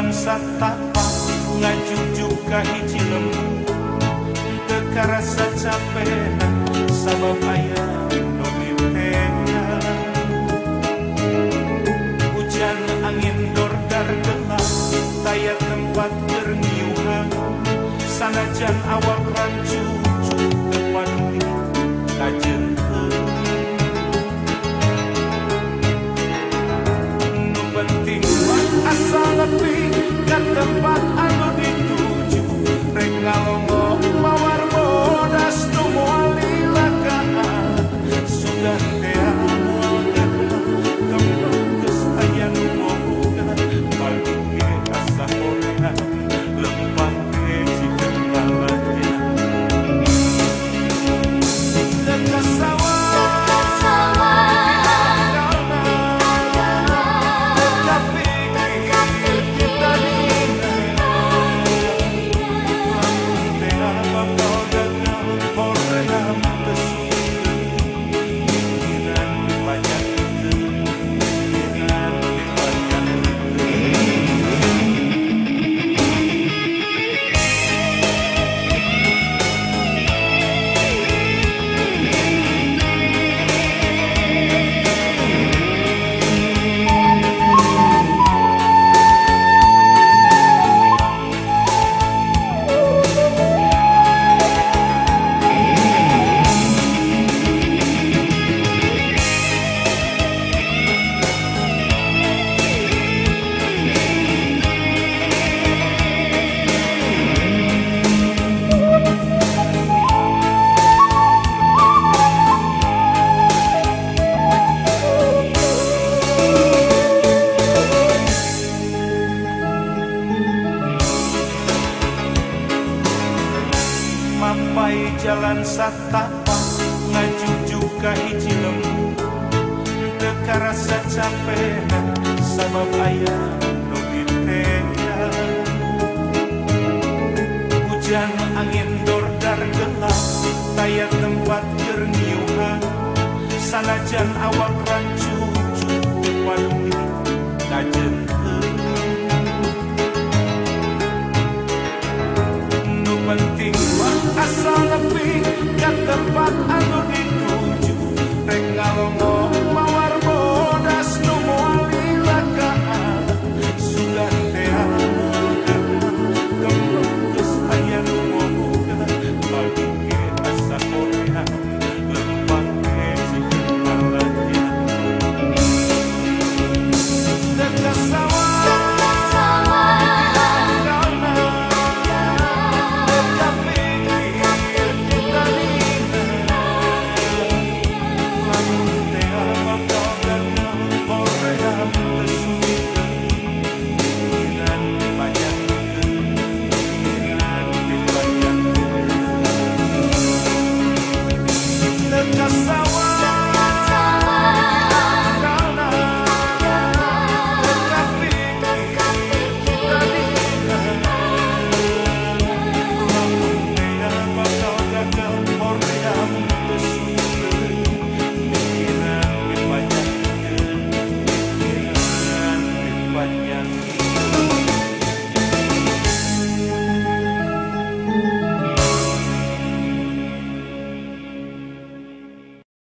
satapa ngajujuk ka hiji lembu teu karasa capek sabab aya nu ditea. Hujan angin dordar gelap taya tempat berniuhan sanajan awak rancu teu paduli kajengkeun. Nu penting mah asal nepi ka tempat anu dituju rek ngalonggo mawar bodas nu moal dilakaan sugan tea moal kembang geus aya nu moga balik ge asa horehan lempang ge cikeun lalanya dekat sawah mampai jalan satapa ngajujuk ka hiji lembu teu karasa capek sabab aya nu ditea. Hujan angin dordar gelap taya tempat berniuhan sanajan awak rancu teu paduli kajengkeun. Nu penting mah asal nepi ka tempat anu dituju rek ngalonggo